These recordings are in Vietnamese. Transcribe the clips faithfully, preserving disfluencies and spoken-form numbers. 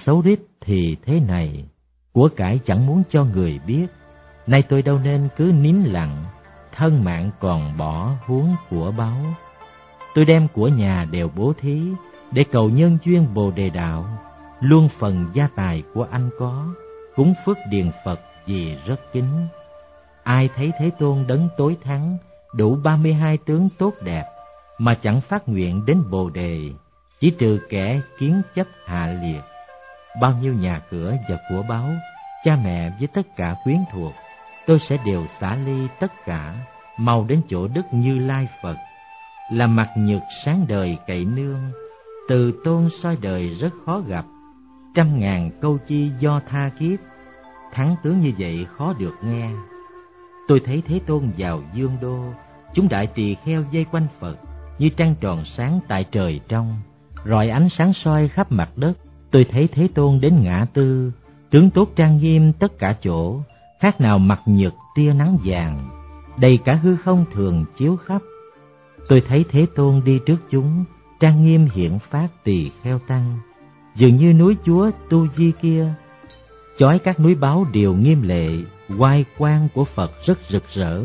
xấu rít thì thế này, của cải chẳng muốn cho người biết. Nay tôi đâu nên cứ nín lặng, thân mạng còn bỏ huống của báu. Tôi đem của nhà đều bố thí, để cầu nhân duyên Bồ Đề Đạo. Luôn phần gia tài của anh có, cúng phước điền Phật vì rất kính. Ai thấy Thế Tôn đấng tối thắng, đủ ba mươi hai tướng tốt đẹp, mà chẳng phát nguyện đến Bồ Đề, chỉ trừ kẻ kiến chấp hạ liệt. Bao nhiêu nhà cửa và của báu, cha mẹ với tất cả quyến thuộc, tôi sẽ đều xả ly tất cả, mau đến chỗ Đức Như Lai Phật. Là mặt nhật sáng đời cậy nương, từ tôn soi đời rất khó gặp. Trăm ngàn câu chi do tha kiếp, thắng tướng như vậy khó được nghe. Tôi thấy Thế Tôn vào Dương Đô, chúng đại tỳ kheo vây quanh Phật, như trăng tròn sáng tại trời trong, rọi ánh sáng soi khắp mặt đất. Tôi thấy Thế Tôn đến ngã tư, tướng tốt trang nghiêm tất cả chỗ, khác nào mặt nhật tia nắng vàng, đầy cả hư không thường chiếu khắp. Tôi thấy Thế Tôn đi trước chúng, trang nghiêm hiển phát tỳ kheo tăng, dường như núi Chúa Tu Di kia, chói các núi báo đều nghiêm lệ, oai quang của Phật rất rực rỡ,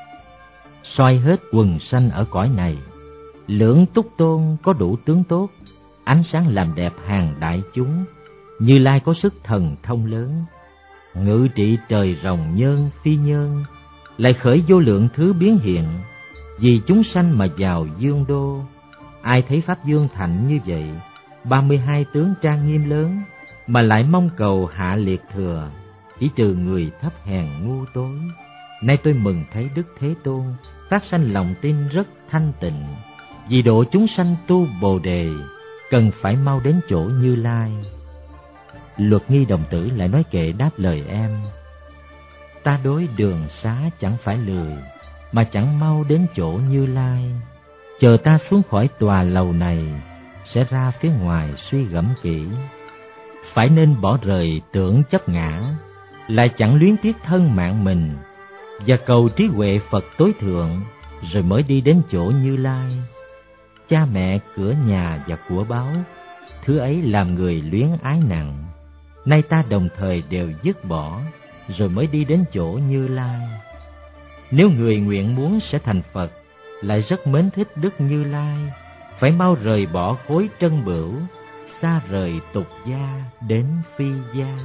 soi hết quần sanh ở cõi này. Lưỡng túc tôn có đủ tướng tốt, ánh sáng làm đẹp hàng đại chúng. Như Lai có sức thần thông lớn, ngự trị trời rồng nhân phi nhân, lại khởi vô lượng thứ biến hiện, vì chúng sanh mà vào Dương Đô. Ai thấy Pháp Dương Thạnh như vậy, ba mươi hai tướng trang nghiêm lớn, mà lại mong cầu hạ liệt thừa, chỉ trừ người thấp hèn ngu tối. Nay tôi mừng thấy Đức Thế Tôn phát sanh lòng tin rất thanh tịnh, vì độ chúng sanh tu Bồ Đề, cần phải mau đến chỗ Như Lai. Luật Nghi đồng tử lại nói kệ đáp lời em: ta đối đường xá chẳng phải lười, mà chẳng mau đến chỗ Như Lai. Chờ ta xuống khỏi tòa lầu này, sẽ ra phía ngoài suy gẫm kỹ. Phải nên bỏ rời tưởng chấp ngã, lại chẳng luyến tiếc thân mạng mình, và cầu trí huệ Phật tối thượng, rồi mới đi đến chỗ Như Lai. Cha mẹ, cửa nhà và của báu, thứ ấy làm người luyến ái nặng. Nay ta đồng thời đều dứt bỏ, rồi mới đi đến chỗ Như Lai. Nếu người nguyện muốn sẽ thành Phật, lại rất mến thích Đức Như Lai, phải mau rời bỏ khối trân bửu, xa rời tục gia đến phi gia.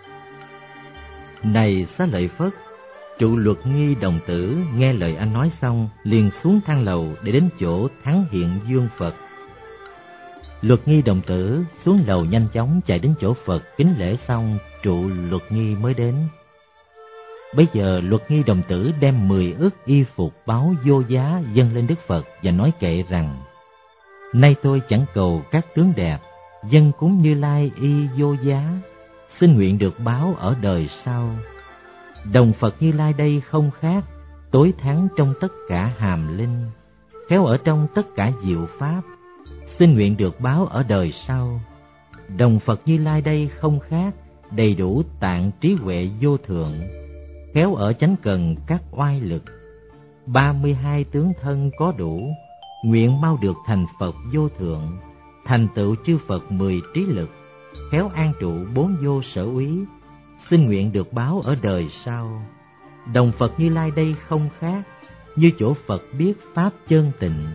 Này Xá Lợi Phất, trụ Luật Nghi đồng tử nghe lời anh nói xong, liền xuống thang lầu để đến chỗ Thắng Hiện Dương Phật. Luật Nghi đồng tử xuống lầu nhanh chóng chạy đến chỗ Phật kính lễ xong, trụ Luật Nghi mới đến. Bấy giờ Luật Nghi đồng tử đem mười ức y phục báu vô giá dâng lên Đức Phật và nói kệ rằng: nay tôi chẳng cầu các tướng đẹp, dâng cúng Như Lai y vô giá, xin nguyện được báo ở đời sau. Đồng Phật Như Lai đây không khác, tối thắng trong tất cả hàm linh, khéo ở trong tất cả diệu pháp, xin nguyện được báo ở đời sau. Đồng Phật Như Lai đây không khác, đầy đủ tạng trí huệ vô thượng, khéo ở chánh cần các oai lực. Ba mươi hai tướng thân có đủ, nguyện mau được thành Phật vô thượng, thành tựu chư Phật mười trí lực, khéo an trụ bốn vô sở úy, xin nguyện được báo ở đời sau. Đồng Phật Như Lai đây không khác, như chỗ Phật biết pháp chân tịnh,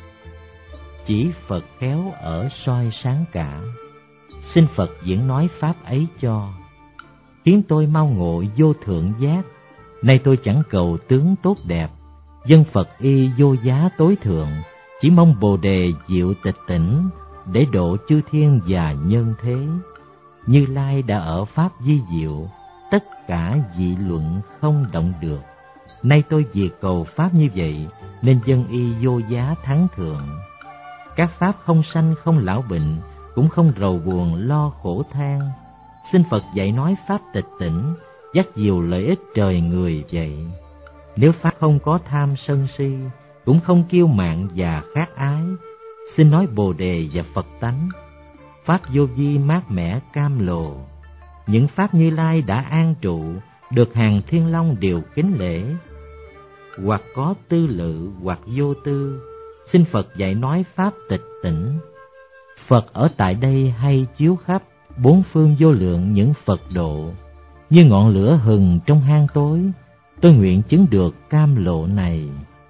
chỉ Phật khéo ở soi sáng cả, xin Phật diễn nói pháp ấy cho, khiến tôi mau ngộ vô thượng giác. Nay tôi chẳng cầu tướng tốt đẹp, dân Phật y vô giá tối thượng, chỉ mong Bồ Đề diệu tịch tỉnh, để độ chư thiên và nhân thế. Như Lai đã ở pháp di diệu, tất cả dị luận không động được. Nay tôi vì cầu pháp như vậy, nên dân y vô giá thắng thượng. Các pháp không sanh không lão bệnh, cũng không rầu buồn lo khổ than. Xin Phật dạy nói pháp tịch tỉnh, dắt diều lợi ích trời người vậy. Nếu pháp không có tham sân si, cũng không kiêu mạn và khát ái, xin nói Bồ Đề và Phật tánh. Pháp vô vi mát mẻ cam lồ, những pháp Như Lai đã an trụ, được hàng thiên long đều kính lễ. Hoặc có tư lự hoặc vô tư, xin Phật dạy nói pháp tịch tỉnh. Phật ở tại đây hay chiếu khắp, bốn phương vô lượng những Phật độ, như ngọn lửa hừng trong hang tối, tôi nguyện chứng được cam lộ này.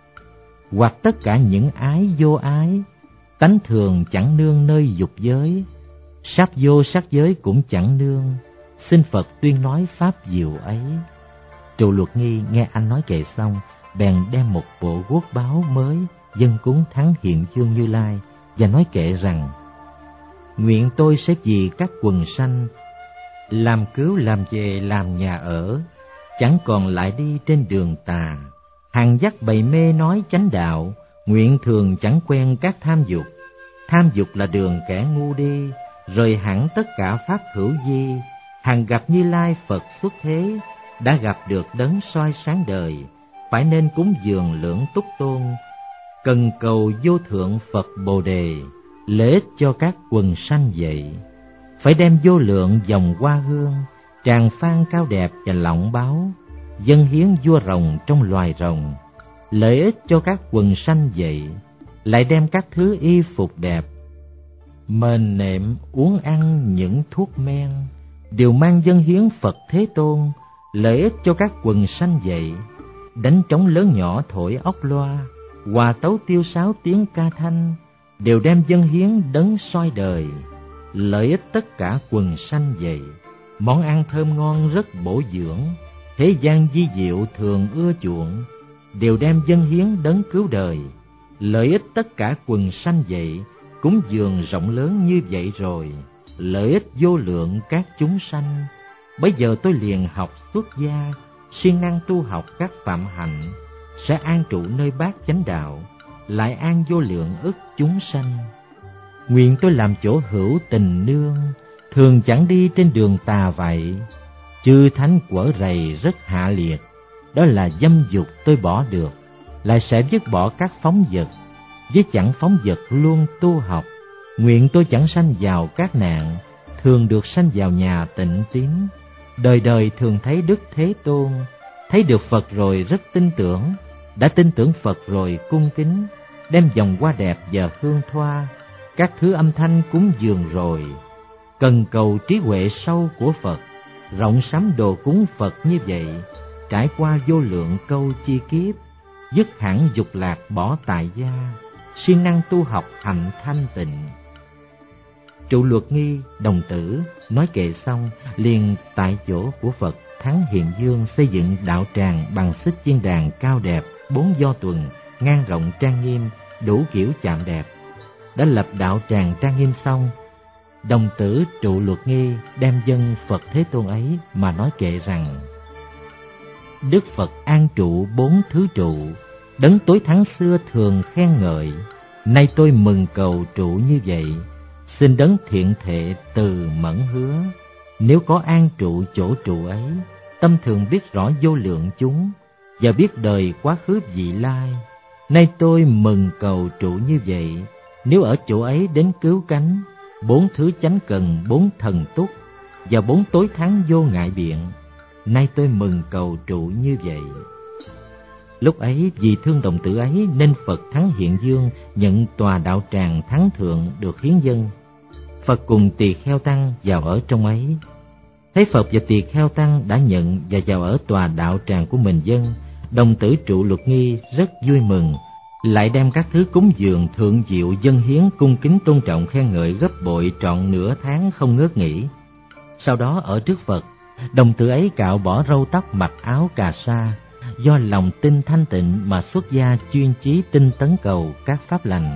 Hoặc tất cả những ái vô ái, tánh thường chẳng nương nơi dục giới, sắp vô sắc giới cũng chẳng nương, xin Phật tuyên nói pháp diệu ấy. Trụ Luật Nghi nghe anh nói kệ xong, bèn đem một bộ guốc báo mới dâng cúng Thắng Hiện Dương Như Lai và nói kệ rằng: nguyện tôi sẽ vì các quần sanh làm cứu làm về làm nhà ở, chẳng còn lại đi trên đường tà. Hằng dắt bầy mê nói chánh đạo, nguyện thường chẳng quen các tham dục. Tham dục là đường kẻ ngu đi, rời hẳn tất cả pháp hữu vi. Hằng gặp Như Lai Phật xuất thế, đã gặp được đấng soi sáng đời, phải nên cúng dường lưỡng túc tôn, cần cầu vô thượng Phật Bồ Đề, lợi ích cho các quần sanh vậy. Phải đem vô lượng dòng hoa hương, tràng phan cao đẹp và lọng báo, dâng hiến vua rồng trong loài rồng, lợi ích cho các quần sanh vậy. Lại đem các thứ y phục đẹp, mền nệm, uống ăn những thuốc men, đều mang dâng hiến Phật Thế Tôn, lợi ích cho các quần sanh vậy. Đánh trống lớn nhỏ thổi óc loa, hòa tấu tiêu sáo tiếng ca thanh, đều đem dâng hiến đấng soi đời, lợi ích tất cả quần sanh vậy. Món ăn thơm ngon rất bổ dưỡng, thế gian di diệu thường ưa chuộng, đều đem dâng hiến đấng cứu đời, lợi ích tất cả quần sanh vậy. Cúng dường rộng lớn như vậy rồi, lợi ích vô lượng các chúng sanh. Bây giờ tôi liền học xuất gia, siêng năng tu học các phạm hạnh, sẽ an trụ nơi bát chánh đạo, lại an vô lượng ức chúng sanh. Nguyện tôi làm chỗ hữu tình nương, thường chẳng đi trên đường tà vậy. Chư thánh quở rầy rất hạ liệt, đó là dâm dục tôi bỏ được, lại sẽ dứt bỏ các phóng vật. Với chẳng phóng vật luôn tu học, nguyện tôi chẳng sanh vào các nạn, thường được sanh vào nhà tịnh tín. Đời đời thường thấy Đức Thế Tôn, thấy được Phật rồi rất tin tưởng, đã tin tưởng Phật rồi cung kính, đem vòng hoa đẹp và hương thoa, các thứ âm thanh cúng dường rồi, cần cầu trí huệ sâu của Phật, rộng sắm đồ cúng Phật như vậy, trải qua vô lượng câu chi kiếp, dứt hẳn dục lạc bỏ tại gia, siêng năng tu học hành thanh tịnh. Trụ Luật Nghi đồng tử nói kệ xong, liền tại chỗ của Phật Thắng Hiện Dương xây dựng đạo tràng bằng xích chiên đàn cao đẹp, bốn do tuần, ngang rộng trang nghiêm, đủ kiểu chạm đẹp. Đã lập đạo tràng trang nghiêm xong, đồng tử Trụ Luật Nghi đem dâng Phật Thế Tôn ấy mà nói kệ rằng: Đức Phật an trụ bốn thứ trụ, đấng tối thắng xưa thường khen ngợi, nay tôi mừng cầu trụ như vậy, xin đấng thiện thệ từ mẫn hứa. Nếu có an trụ chỗ trụ ấy, tâm thường biết rõ vô lượng chúng, và biết đời quá khứ vị lai. Nay tôi mừng cầu trụ như vậy, nếu ở chỗ ấy đến cứu cánh, bốn thứ chánh cần, bốn thần túc, và bốn tối thắng vô ngại biện. Nay tôi mừng cầu trụ như vậy. Lúc ấy vì thương đồng tử ấy nên Phật Thắng Hiện Dương nhận tòa đạo tràng Thắng Thượng được hiến dâng. Phật cùng Tỳ Kheo Tăng vào ở trong ấy. Thấy Phật và Tỳ Kheo Tăng đã nhận và vào ở tòa đạo tràng của mình dân, đồng tử Trụ Luật Nghi rất vui mừng, lại đem các thứ cúng dường thượng diệu dâng hiến cung kính tôn trọng khen ngợi gấp bội trọn nửa tháng không ngớt nghỉ. Sau đó ở trước Phật, đồng tử ấy cạo bỏ râu tóc, mặc áo cà sa, do lòng tin thanh tịnh mà xuất gia chuyên chí tinh tấn cầu các pháp lành.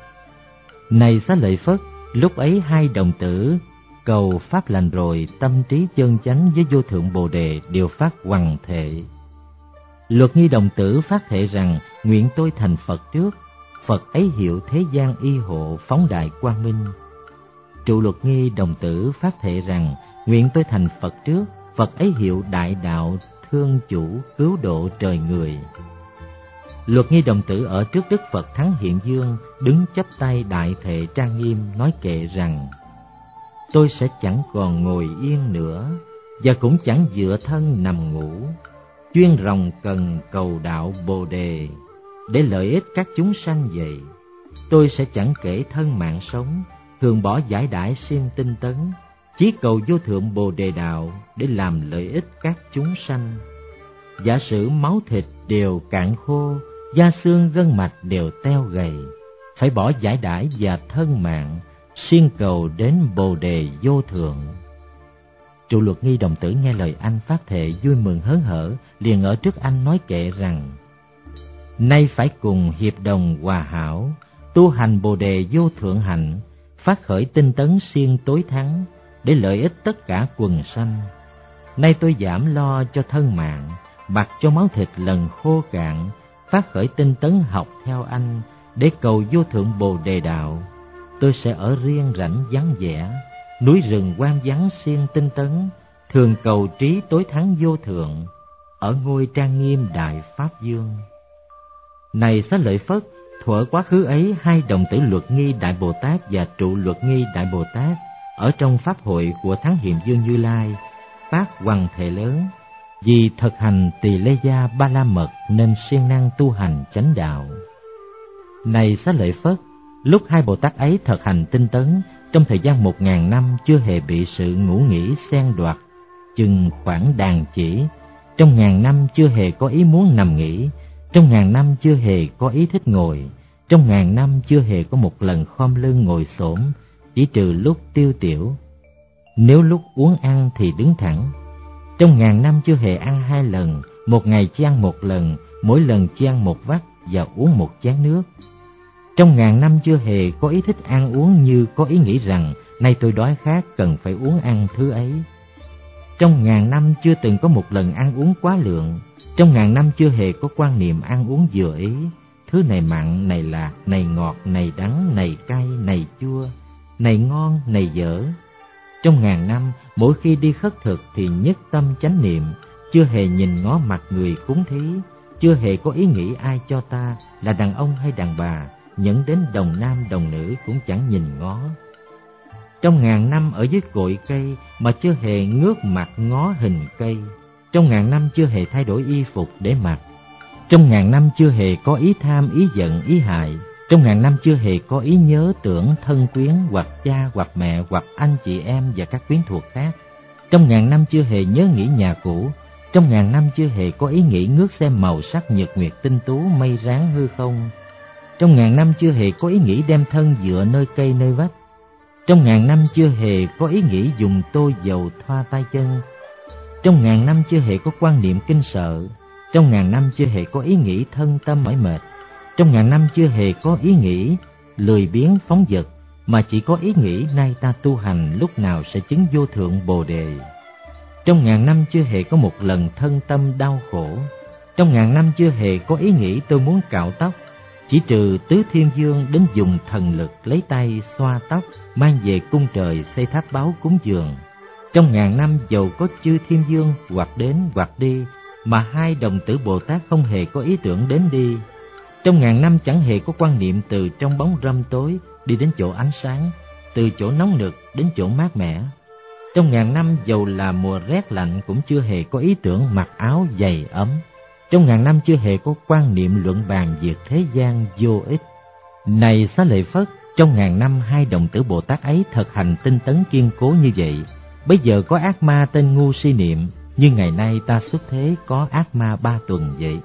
Này Xá Lợi Phất, lúc ấy hai đồng tử cầu pháp lành rồi, tâm trí chân chánh với vô thượng Bồ Đề đều phát hoằng thệ. Luật Nghi đồng tử phát thệ rằng: nguyện tôi thành Phật trước, Phật ấy hiệu thế gian y hộ phóng đại quang minh. Trụ Luật Nghi đồng tử phát thệ rằng: nguyện tôi thành Phật trước, Phật ấy hiệu đại đạo thương chủ cứu độ trời người. Luật Nghi đồng tử ở trước Đức Phật Thắng Hiện Dương đứng chắp tay đại thệ trang nghiêm nói kệ rằng: tôi sẽ chẳng còn ngồi yên nữa, và cũng chẳng dựa thân nằm ngủ, chuyên ròng cần cầu đạo Bồ Đề, để lợi ích các chúng sanh vậy. Tôi sẽ chẳng kể thân mạng sống, thường bỏ giải đãi siêng tinh tấn, chí cầu vô thượng Bồ Đề đạo để làm lợi ích các chúng sanh. Giả sử máu thịt đều cạn khô, da xương gân mạch đều teo gầy, phải bỏ giải đãi và thân mạng, siêng cầu đến Bồ Đề vô thượng. Trụ Luật Nghi đồng tử nghe lời anh phát thệ vui mừng hớn hở, liền ở trước anh nói kệ rằng: nay phải cùng hiệp đồng hòa hảo, tu hành Bồ Đề vô thượng hạnh, phát khởi tinh tấn siêng tối thắng, để lợi ích tất cả quần sanh. Nay tôi giảm lo cho thân mạng, mặc cho máu thịt lần khô cạn, phát khởi tinh tấn học theo anh, để cầu vô thượng Bồ Đề đạo. Tôi sẽ ở riêng rảnh vắng vẻ, núi rừng hoang vắng siêng tinh tấn, thường cầu trí tối thắng vô thượng, ở ngôi trang nghiêm đại pháp dương. Này Xá Lợi Phất, thuở quá khứ ấy, hai đồng tử Luật Nghi Đại Bồ Tát và Trụ Luật Nghi Đại Bồ Tát ở trong pháp hội của Thắng Hiền Vương Như Lai phát hoằng thệ lớn, vì thực hành Tỳ Lê Gia Ba La Mật nên siêng năng tu hành chánh đạo. Này Xá Lợi Phất, lúc hai Bồ Tát ấy thực hành tinh tấn, trong thời gian một ngàn năm chưa hề bị sự ngủ nghỉ xen đoạt, chừng khoảng đàn chỉ. Trong ngàn năm chưa hề có ý muốn nằm nghỉ, trong ngàn năm chưa hề có ý thích ngồi, trong ngàn năm chưa hề có một lần khom lưng ngồi xổm, chỉ trừ lúc tiêu tiểu. Nếu lúc uống ăn thì đứng thẳng. Trong ngàn năm chưa hề ăn hai lần, một ngày chỉ ăn một lần, mỗi lần chỉ ăn một vắt và uống một chén nước. Trong ngàn năm chưa hề có ý thích ăn uống như có ý nghĩ rằng nay tôi đói khát cần phải uống ăn thứ ấy. Trong ngàn năm chưa từng có một lần ăn uống quá lượng. Trong ngàn năm chưa hề có quan niệm ăn uống vừa ý, thứ này mặn, này lạc, này ngọt, này đắng, này cay, này chua, này ngon, này dở. Trong ngàn năm, mỗi khi đi khất thực thì nhất tâm chánh niệm, chưa hề nhìn ngó mặt người cúng thí, chưa hề có ý nghĩ ai cho ta là đàn ông hay đàn bà, nhẫn đến đồng nam đồng nữ cũng chẳng nhìn ngó. Trong ngàn năm ở dưới cội cây mà chưa hề ngước mặt ngó hình cây. Trong ngàn năm chưa hề thay đổi y phục để mặc. Trong ngàn năm chưa hề có ý tham, ý giận, ý hại. Trong ngàn năm chưa hề có ý nhớ tưởng thân quyến hoặc cha hoặc mẹ hoặc anh chị em và các quyến thuộc khác. Trong ngàn năm chưa hề nhớ nghĩ nhà cũ. Trong ngàn năm chưa hề có ý nghĩ ngước xem màu sắc nhật nguyệt tinh tú mây ráng hư không. Trong ngàn năm chưa hề có ý nghĩ đem thân dựa nơi cây nơi vách. Trong ngàn năm chưa hề có ý nghĩ dùng tô dầu thoa tay chân. Trong ngàn năm chưa hề có quan niệm kinh sợ. Trong ngàn năm chưa hề có ý nghĩ thân tâm mỏi mệt. Trong ngàn năm chưa hề có ý nghĩ lười biếng phóng dật, mà chỉ có ý nghĩ nay ta tu hành lúc nào sẽ chứng vô thượng Bồ Đề. Trong ngàn năm chưa hề có một lần thân tâm đau khổ. Trong ngàn năm chưa hề có ý nghĩ tôi muốn cạo tóc, chỉ trừ Tứ Thiên Vương đến dùng thần lực lấy tay xoa tóc, mang về cung trời xây tháp báu cúng dường. Trong ngàn năm dầu có chư Thiên Vương hoặc đến hoặc đi, mà hai đồng tử Bồ Tát không hề có ý tưởng đến đi. Trong ngàn năm chẳng hề có quan niệm từ trong bóng râm tối đi đến chỗ ánh sáng, từ chỗ nóng nực đến chỗ mát mẻ. Trong ngàn năm dầu là mùa rét lạnh cũng chưa hề có ý tưởng mặc áo dày ấm. Trong ngàn năm chưa hề có quan niệm luận bàn việc thế gian vô ích. Này Xá Lợi Phất, trong ngàn năm hai đồng tử Bồ Tát ấy thực hành tinh tấn kiên cố như vậy. Bây giờ có ác ma tên ngu si niệm, như ngày nay ta xuất thế có ác ma ba tuần vậy.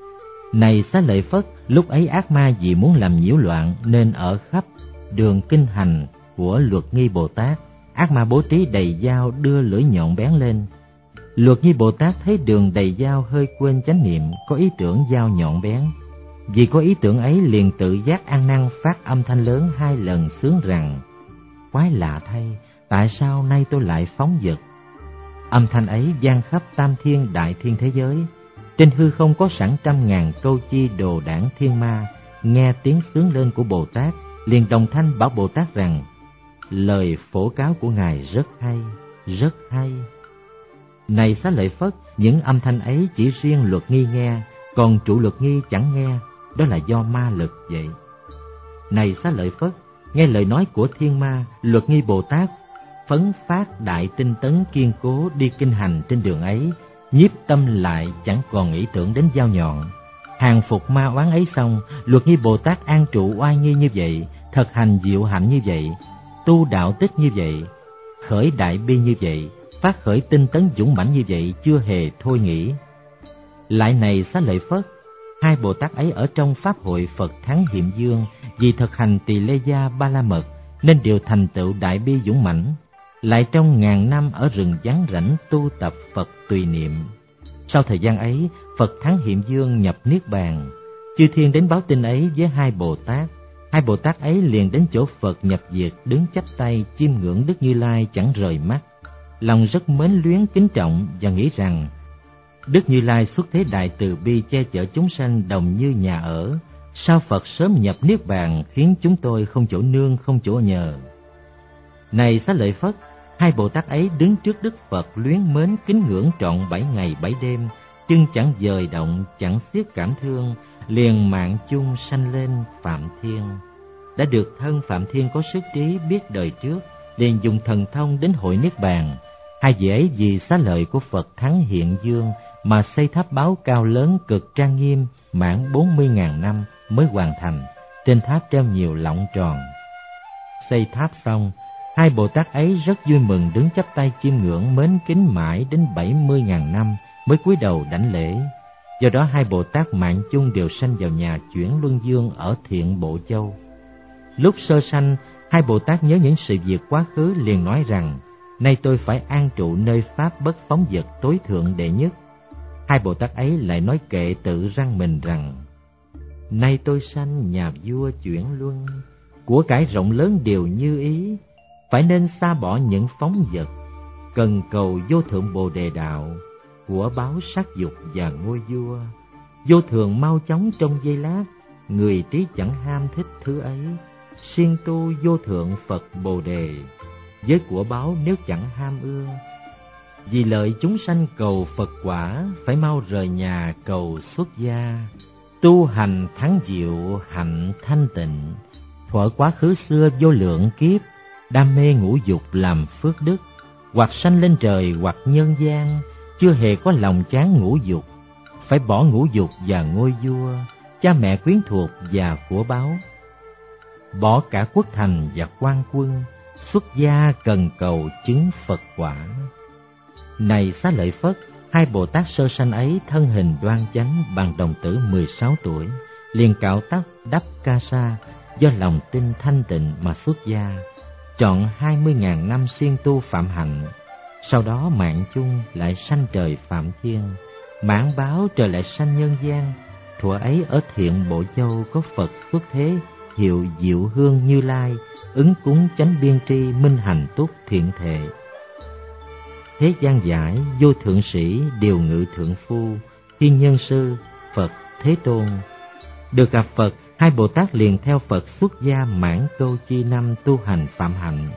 Này Xá Lợi Phất, lúc ấy ác ma vì muốn làm nhiễu loạn nên ở khắp đường kinh hành của Luật Nghi Bồ Tát, ác ma bố trí đầy dao đưa lưỡi nhọn bén lên. Luật Nghi Bồ Tát thấy đường đầy dao hơi quên chánh niệm, có ý tưởng dao nhọn bén. Vì có ý tưởng ấy liền tự giác ăn năn phát âm thanh lớn hai lần sướng rằng: quái lạ thay, tại sao nay tôi lại phóng dật? Âm thanh ấy vang khắp tam thiên đại thiên thế giới. Trên hư không có sẵn trăm ngàn câu chi đồ đảng thiên ma, nghe tiếng sướng lên của Bồ Tát, liền đồng thanh bảo Bồ Tát rằng: lời phổ cáo của Ngài rất hay, rất hay. Này Xá Lợi Phất, những âm thanh ấy chỉ riêng Luật Nghi nghe, còn Trụ Luật Nghi chẳng nghe, đó là do ma lực vậy. Này Xá Lợi Phất, nghe lời nói của thiên ma, Luật Nghi Bồ Tát phấn phát đại tinh tấn kiên cố đi kinh hành trên đường ấy, nhiếp tâm lại chẳng còn nghĩ tưởng đến dao nhọn. Hàng phục ma oán ấy xong, Luật Nghi Bồ Tát an trụ oai nghi như vậy, thực hành diệu hạnh như vậy, tu đạo tích như vậy, khởi đại bi như vậy, phát khởi tinh tấn dũng mãnh như vậy chưa hề thôi nghỉ. Lại này Xá Lợi Phất, hai Bồ Tát ấy ở trong Pháp hội Phật Thắng Hiện Dương vì thực hành Tỳ Lê Gia Ba La Mật nên đều thành tựu đại bi dũng mãnh. Lại trong ngàn năm ở rừng vắng rảnh tu tập Phật tùy niệm. Sau thời gian ấy, Phật Thắng Hiện Dương nhập Niết Bàn. Chư thiên đến báo tin ấy với hai Bồ Tát. Hai Bồ Tát ấy liền đến chỗ Phật nhập diệt, đứng chắp tay chiêm ngưỡng Đức Như Lai chẳng rời mắt. Lòng rất mến luyến kính trọng và nghĩ rằng Đức Như Lai xuất thế đại từ bi che chở chúng sanh đồng như nhà ở. Sao Phật sớm nhập Niết Bàn khiến chúng tôi không chỗ nương không chỗ nhờ. Này Xá Lợi Phất, hai Bồ Tát ấy đứng trước Đức Phật luyến mến kính ngưỡng trọn bảy ngày bảy đêm, chân chẳng dời động, chẳng xiết cảm thương, liền mạng chung sanh lên Phạm Thiên. Đã được thân Phạm Thiên có sức trí biết đời trước, liền dùng thần thông đến hội Niết Bàn. Hai vị ấy vì xá lợi của Phật Thắng Hiện Dương mà xây tháp báo cao lớn cực trang nghiêm, mãn bốn mươi ngàn năm mới hoàn thành. Trên tháp treo nhiều lọng tròn. Xây tháp xong, hai Bồ Tát ấy rất vui mừng đứng chắp tay chiêm ngưỡng mến kính mãi đến bảy mươi ngàn năm mới cúi đầu đảnh lễ. Do đó hai Bồ Tát mạng chung đều sanh vào nhà Chuyển Luân Dương ở Thiện Bộ Châu. Lúc sơ sanh, hai Bồ Tát nhớ những sự việc quá khứ liền nói rằng: nay tôi phải an trụ nơi pháp bất phóng dật tối thượng đệ nhất. Hai Bồ Tát ấy lại nói kệ tự răng mình rằng: nay tôi sanh nhà vua Chuyển Luân, của cải rộng lớn đều như ý, phải nên xa bỏ những phóng dật, cần cầu vô thượng Bồ Đề đạo, của báo sắc dục và ngôi vua. Vô thường mau chóng trong giây lát, người trí chẳng ham thích thứ ấy, siêng tu vô thượng Phật Bồ Đề, với của báo nếu chẳng ham ưa. Vì lợi chúng sanh cầu Phật quả, phải mau rời nhà cầu xuất gia. Tu hành thắng diệu hạnh thanh tịnh, thuở quá khứ xưa vô lượng kiếp, đam mê ngũ dục làm phước đức, hoặc sanh lên trời hoặc nhân gian, chưa hề có lòng chán ngũ dục, phải bỏ ngũ dục và ngôi vua, cha mẹ quyến thuộc và của báo, bỏ cả quốc thành và quan quân, xuất gia cần cầu chứng Phật quả. Này Xá Lợi Phất, hai Bồ Tát sơ sanh ấy thân hình đoan chánh bằng đồng tử mười sáu tuổi, liền cạo tóc đắp ca sa, do lòng tin thanh tịnh mà xuất gia, trọn hai mươi ngàn năm siêng tu phạm hạnh. Sau đó mạng chung lại sanh trời Phạm Thiên, mãn báo trời lại sanh nhân gian. Thuở ấy ở Thiện Bộ Châu có Phật xuất thế, hiệu Diệu Hương Như Lai, ứng cúng chánh biên tri minh hành túc thiện thệ. Thế gian giải vô thượng sĩ điều ngự thượng phu, thiên nhân sư Phật Thế Tôn. Được gặp Phật, hai Bồ Tát liền theo Phật xuất gia mãn câu chi năm tu hành phạm hạnh.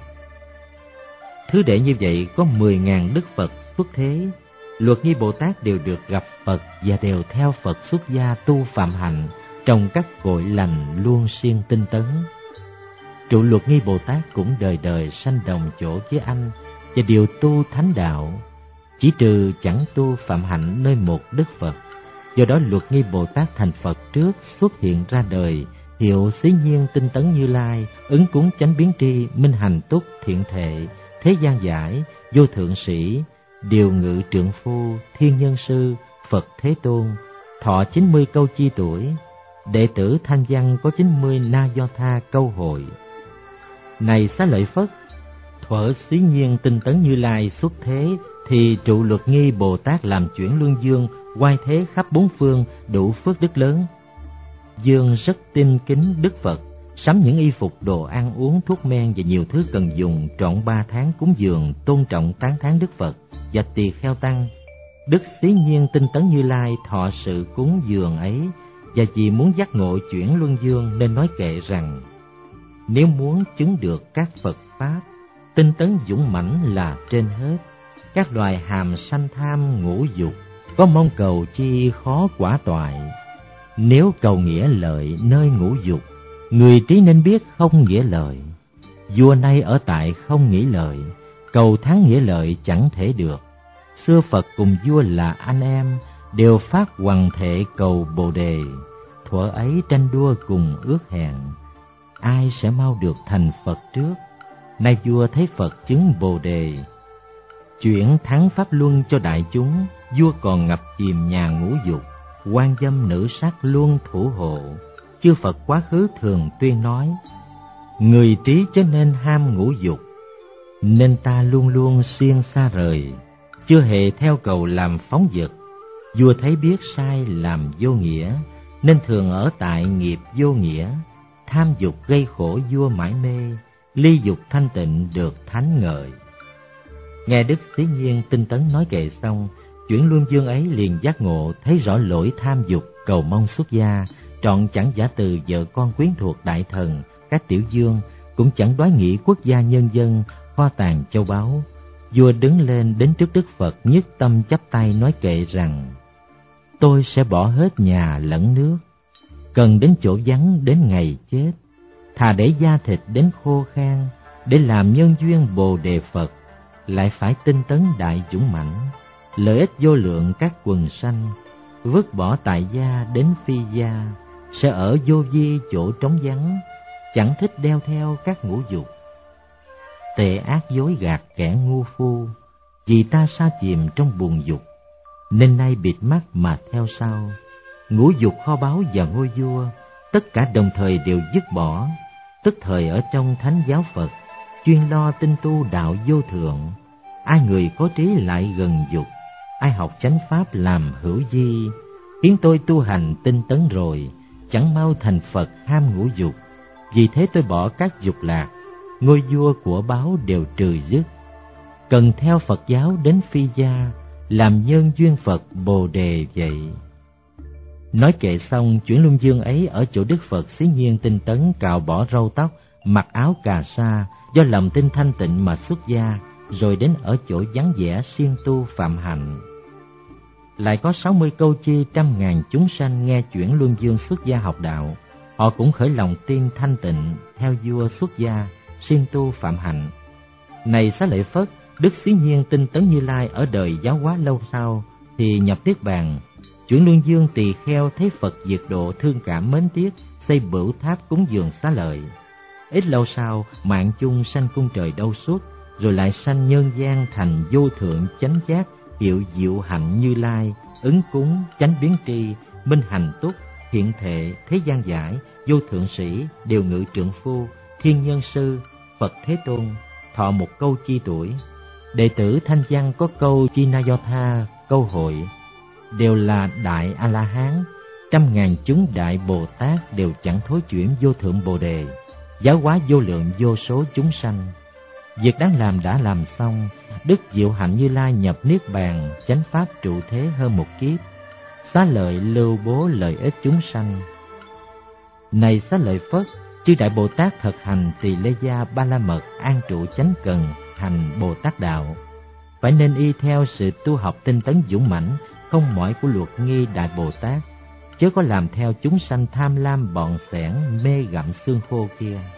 Thứ đệ như vậy có mười ngàn đức Phật xuất thế. Luật Nghi Bồ Tát đều được gặp Phật và đều theo Phật xuất gia tu phạm hạnh, trong các cội lành luôn siêng tinh tấn. Trụ Luật Nghi Bồ Tát cũng đời đời sanh đồng chỗ với anh và đều tu thánh đạo, chỉ trừ chẳng tu phạm hạnh nơi một đức Phật. Do đó Luật Nghi Bồ Tát thành Phật trước xuất hiện ra đời, hiệu Xí Nhiên Tinh Tấn Như Lai, ứng cúng chánh biến tri minh hành túc thiện thệ, thế gian giải vô thượng sĩ điều ngự trượng phu, thiên nhân sư Phật Thế Tôn, thọ chín mươi câu chi tuổi. Đệ tử Thanh Văn có chín mươi na do tha câu hội. Này Xá Lợi Phất, thuở Xí Nhiên Tinh Tấn Như Lai xuất thế thì trụ Luật Nghi Bồ Tát làm Chuyển Luân Dương, oai thế khắp bốn phương, đủ phước đức lớn. Dương rất tin kính Đức Phật, sắm những y phục, đồ ăn uống, thuốc men và nhiều thứ cần dùng, trọn ba tháng cúng dường, tôn trọng tán thán Đức Phật và tỳ kheo tăng. Đức Xí Nhiên Tinh Tấn Như Lai thọ sự cúng dường ấy, và vì muốn giác ngộ Chuyển Luân Dương nên nói kệ rằng: nếu muốn chứng được các Phật pháp, tinh tấn dũng mãnh là trên hết. Các loài hàm sanh tham ngũ dục, có mong cầu chi khó quả toại. Nếu cầu nghĩa lợi nơi ngũ dục, người trí nên biết không nghĩa lợi. Vua nay ở tại không nghĩ lợi, cầu thắng nghĩa lợi chẳng thể được. Xưa Phật cùng vua là anh em, đều phát hoằng thệ cầu Bồ Đề. Thuở ấy tranh đua cùng ước hẹn, ai sẽ mau được thành Phật trước. Nay vua thấy Phật chứng Bồ đề, chuyển thắng pháp luân cho đại chúng. Vua còn ngập chìm nhà ngũ dục, quan dâm nữ sắc luôn thủ hộ. Chư Phật quá khứ thường tuyên nói, người trí chớ nên ham ngũ dục, nên ta luôn luôn siêng xa rời. Chưa hề theo cầu làm phóng dật, vua thấy biết sai làm vô nghĩa, nên thường ở tại nghiệp vô nghĩa. Tham dục gây khổ vua mãi mê, ly dục thanh tịnh được thánh ngợi. Nghe Đức Xí Nhiên tinh tấn nói kệ xong, Chuyển Luân Dương ấy liền giác ngộ, thấy rõ lỗi tham dục, cầu mong xuất gia, trọn chẳng giả từ vợ con quyến thuộc đại thần, các tiểu dương, cũng chẳng đoái nghĩ quốc gia nhân dân, kho tàng châu báu. Vua đứng lên đến trước Đức Phật, nhất tâm chắp tay nói kệ rằng, tôi sẽ bỏ hết nhà lẫn nước, cần đến chỗ vắng đến ngày chết, thà để da thịt đến khô khan, để làm nhân duyên Bồ đề Phật, lại phải tinh tấn đại dũng mãnh, lợi ích vô lượng các quần sanh, vứt bỏ tại gia đến phi gia, sẽ ở vô vi chỗ trống vắng, chẳng thích đeo theo các ngũ dục. Tệ ác dối gạt kẻ ngu phu, vì ta sa chìm trong buồn dục, nên nay bịt mắt mà theo sau. Ngũ dục kho báu và ngôi vua, tất cả đồng thời đều dứt bỏ, tức thời ở trong thánh giáo Phật, chuyên lo tinh tu đạo vô thượng. Ai người có trí lại gần dục, ai học chánh pháp làm hữu di, khiến tôi tu hành tinh tấn rồi, chẳng mau thành Phật ham ngũ dục. Vì thế tôi bỏ các dục lạc, ngôi vua của báo đều trừ dứt, cần theo Phật giáo đến phi gia, làm nhân duyên Phật Bồ đề vậy. Nói kệ xong, Chuyển Luân Dương ấy ở chỗ Đức Phật Xí Nhiên tinh tấn, cạo bỏ râu tóc, mặc áo cà sa, do lòng tin thanh tịnh mà xuất gia, rồi đến ở chỗ vắng vẻ siêng tu phạm hạnh. Lại có sáu mươi câu chi trăm ngàn chúng sanh nghe Chuyển Luân Dương xuất gia học đạo, họ cũng khởi lòng tin thanh tịnh, theo vua xuất gia, siêng tu phạm hạnh. Này Xá Lợi Phất, Đức Xí Nhiên tinh tấn Như Lai ở đời giáo hóa lâu sau thì nhập niết bàn. Chuyển Luân Dương tỳ kheo thấy Phật diệt độ, thương cảm mến tiếc, xây bửu tháp cúng dường xá lợi. Ít lâu sau, mạng chung sanh cung trời Đâu Xuất, rồi lại sanh nhân gian thành vô thượng chánh giác, hiệu diệu hạnh Như Lai, ứng cúng chánh biến tri, minh hành túc, hiện thệ, thế gian giải, vô thượng sĩ, điều ngự trượng phu, thiên nhân sư, Phật Thế Tôn, thọ một câu chi tuổi. Đệ tử Thanh Văn có câu chi na do tha, câu hội, đều là đại A La Hán. Trăm ngàn chúng đại Bồ Tát đều chẳng thối chuyển vô thượng Bồ đề, giáo hóa vô lượng vô số chúng sanh. Việc đáng làm đã làm xong, Đức Diệu Hạnh Như Lai nhập niết bàn, chánh pháp trụ thế hơn một kiếp, xá lợi lưu bố lợi ích chúng sanh. Này Xá Lợi Phất, chư đại Bồ Tát thực hành tỳ lê gia ba la mật, an trụ chánh cần, hành Bồ Tát đạo, phải nên y theo sự tu học tinh tấn dũng mãnh, không mỏi của luật nghi đại Bồ Tát, chớ có làm theo chúng sanh tham lam bọn xẻng mê gặm xương khô kia.